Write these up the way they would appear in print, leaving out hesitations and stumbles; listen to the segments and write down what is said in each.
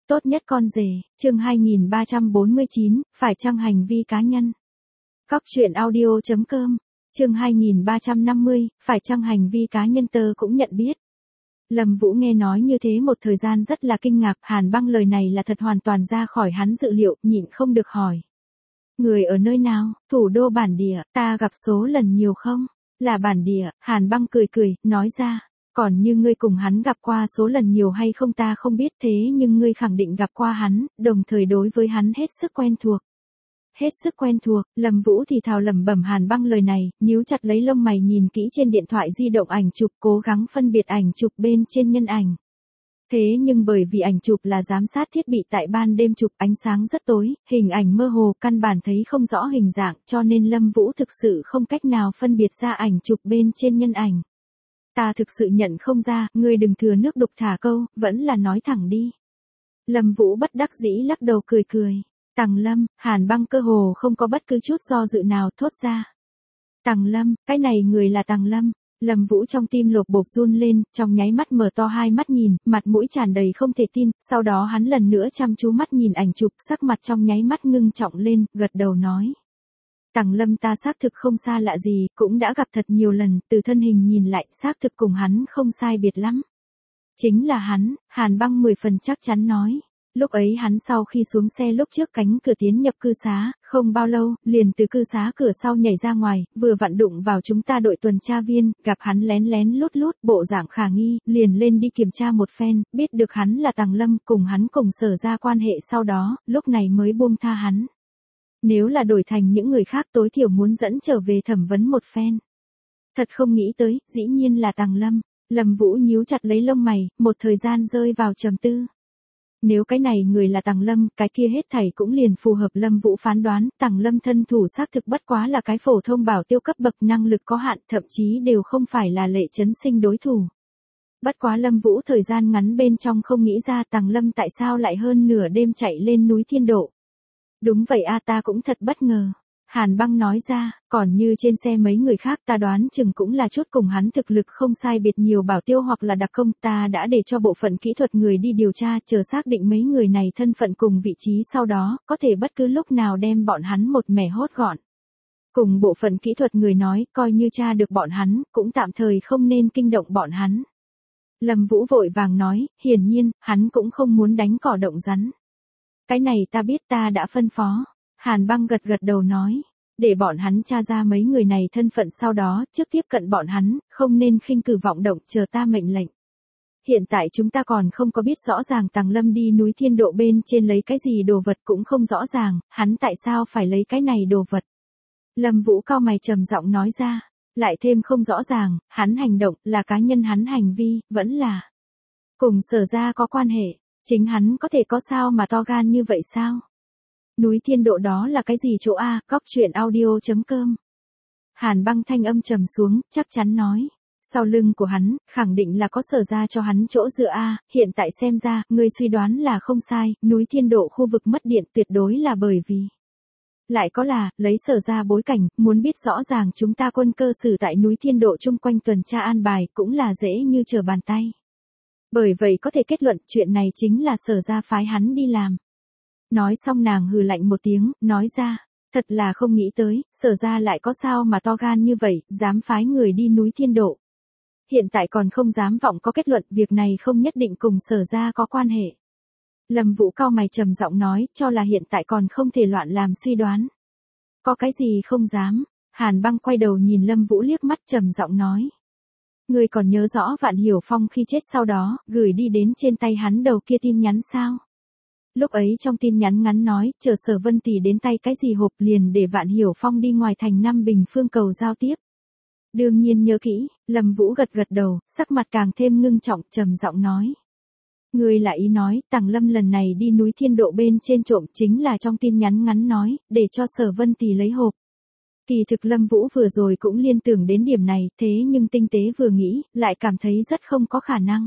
Tốt nhất con rể, chương 2349, phải chăng hành vi cá nhân? Góc truyện audio.com, chương 2350, phải chăng hành vi cá nhân tớ cũng nhận biết. Lâm Vũ nghe nói như thế một thời gian rất là kinh ngạc, Hàn Băng lời này là thật hoàn toàn ra khỏi hắn dự liệu, nhịn không được hỏi. Người ở nơi nào, thủ đô bản địa, ta gặp số lần nhiều không? Là bản địa, Hàn Băng cười cười, nói ra. Còn như ngươi cùng hắn gặp qua số lần nhiều hay không ta không biết thế nhưng ngươi khẳng định gặp qua hắn, đồng thời đối với hắn hết sức quen thuộc. Hết sức quen thuộc, Lâm Vũ thì thào lẩm bẩm Hàn Băng lời này, nhíu chặt lấy lông mày nhìn kỹ trên điện thoại di động ảnh chụp cố gắng phân biệt ảnh chụp bên trên nhân ảnh. Thế nhưng bởi vì ảnh chụp là giám sát thiết bị tại ban đêm chụp ánh sáng rất tối, hình ảnh mơ hồ căn bản thấy không rõ hình dạng cho nên Lâm Vũ thực sự không cách nào phân biệt ra ảnh chụp bên trên nhân ảnh. Ta thực sự nhận không ra, ngươi đừng thừa nước đục thả câu, vẫn là nói thẳng đi. Lâm Vũ bất đắc dĩ lắc đầu cười cười. Tằng Lâm, Hàn Băng cơ hồ không có bất cứ chút do dự nào thốt ra. Tằng Lâm, cái này người là Tằng Lâm. Lâm Vũ trong tim lột bột run lên, trong nháy mắt mở to hai mắt nhìn, mặt mũi tràn đầy không thể tin, sau đó hắn lần nữa chăm chú mắt nhìn ảnh chụp, sắc mặt trong nháy mắt ngưng trọng lên, gật đầu nói. Tằng Lâm ta xác thực không xa lạ gì, cũng đã gặp thật nhiều lần, từ thân hình nhìn lại, xác thực cùng hắn không sai biệt lắm. Chính là hắn, Hàn Băng 10 phần chắc chắn nói. Lúc ấy hắn sau khi xuống xe lúc trước cánh cửa tiến nhập cư xá, không bao lâu, liền từ cư xá cửa sau nhảy ra ngoài, vừa vặn đụng vào chúng ta đội tuần tra viên, gặp hắn lén lén lút lút, bộ dạng khả nghi, liền lên đi kiểm tra một phen, biết được hắn là Tằng Lâm, cùng hắn cùng Sở ra quan hệ sau đó, lúc này mới buông tha hắn. Nếu là đổi thành những người khác tối thiểu muốn dẫn trở về thẩm vấn một phen. Thật không nghĩ tới, dĩ nhiên là Tằng Lâm. Lâm Vũ nhíu chặt lấy lông mày, một thời gian rơi vào trầm tư. Nếu cái này người là Tằng Lâm, cái kia hết thảy cũng liền phù hợp Lâm Vũ phán đoán, Tằng Lâm thân thủ xác thực bất quá là cái phổ thông bảo tiêu cấp bậc năng lực có hạn, thậm chí đều không phải là Lệ Chấn Sinh đối thủ. Bất quá Lâm Vũ thời gian ngắn bên trong không nghĩ ra Tằng Lâm tại sao lại hơn nửa đêm chạy lên núi Thiên Độ. Đúng vậy a ta cũng thật bất ngờ. Hàn Băng nói ra, còn như trên xe mấy người khác ta đoán chừng cũng là chút cùng hắn thực lực không sai biệt nhiều bảo tiêu hoặc là đặc công, ta đã để cho bộ phận kỹ thuật người đi điều tra chờ xác định mấy người này thân phận cùng vị trí sau đó, có thể bất cứ lúc nào đem bọn hắn một mẻ hốt gọn. Cùng bộ phận kỹ thuật người nói, coi như tra được bọn hắn, cũng tạm thời không nên kinh động bọn hắn. Lâm Vũ vội vàng nói, hiển nhiên, hắn cũng không muốn đánh cỏ động rắn. Cái này ta biết ta đã phân phó. Hàn Băng gật gật đầu nói, để bọn hắn tra ra mấy người này thân phận sau đó, trước tiếp cận bọn hắn, không nên khinh cử vọng động, chờ ta mệnh lệnh. Hiện tại chúng ta còn không có biết rõ ràng Tằng Lâm đi núi Thiên Độ bên trên lấy cái gì đồ vật cũng không rõ ràng, hắn tại sao phải lấy cái này đồ vật. Lâm Vũ cau mày trầm giọng nói ra, lại thêm không rõ ràng, hắn hành động, là cá nhân hắn hành vi, vẫn là cùng Sở ra có quan hệ, chính hắn có thể có sao mà to gan như vậy sao? Núi Thiên Độ đó là cái gì chỗ a? Góc truyện audio.com. Hàn Băng thanh âm trầm xuống, chắc chắn nói. Sau lưng của hắn, khẳng định là có Sở ra cho hắn chỗ dựa a, hiện tại xem ra, ngươi suy đoán là không sai, núi Thiên Độ khu vực mất điện tuyệt đối là bởi vì. Lại có là, lấy Sở ra bối cảnh, muốn biết rõ ràng chúng ta quân cơ sử tại núi Thiên Độ chung quanh tuần tra an bài, cũng là dễ như trở bàn tay. Bởi vậy có thể kết luận chuyện này chính là Sở ra phái hắn đi làm. Nói xong nàng hừ lạnh một tiếng, nói ra, thật là không nghĩ tới, Sở ra lại có sao mà to gan như vậy, dám phái người đi núi Thiên Độ. Hiện tại còn không dám vọng có kết luận, việc này không nhất định cùng Sở ra có quan hệ. Lâm Vũ cau mày trầm giọng nói, cho là hiện tại còn không thể loạn làm suy đoán. Có cái gì không dám? Hàn Băng quay đầu nhìn Lâm Vũ liếc mắt trầm giọng nói. Ngươi còn nhớ rõ Vạn Hiểu Phong khi chết sau đó, gửi đi đến trên tay hắn đầu kia tin nhắn sao? Lúc ấy trong tin nhắn ngắn nói, chờ Sở Vân Tỷ đến tay cái gì hộp liền để Vạn Hiểu Phong đi ngoài thành Nam Bình Phương cầu giao tiếp. Đương nhiên nhớ kỹ, Lâm Vũ gật gật đầu, sắc mặt càng thêm ngưng trọng, trầm giọng nói. Ngươi là ý nói, Tằng Lâm lần này đi núi Thiên Độ bên trên trộm chính là trong tin nhắn ngắn nói, để cho Sở Vân Tỷ lấy hộp. Kỳ thực Lâm Vũ vừa rồi cũng liên tưởng đến điểm này, thế nhưng tinh tế vừa nghĩ, lại cảm thấy rất không có khả năng.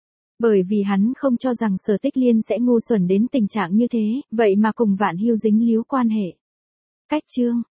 Bởi vì hắn không cho rằng Sở Tích Liên sẽ ngu xuẩn đến tình trạng như thế, vậy mà cùng Vạn Hưu dính líu quan hệ. Cách chương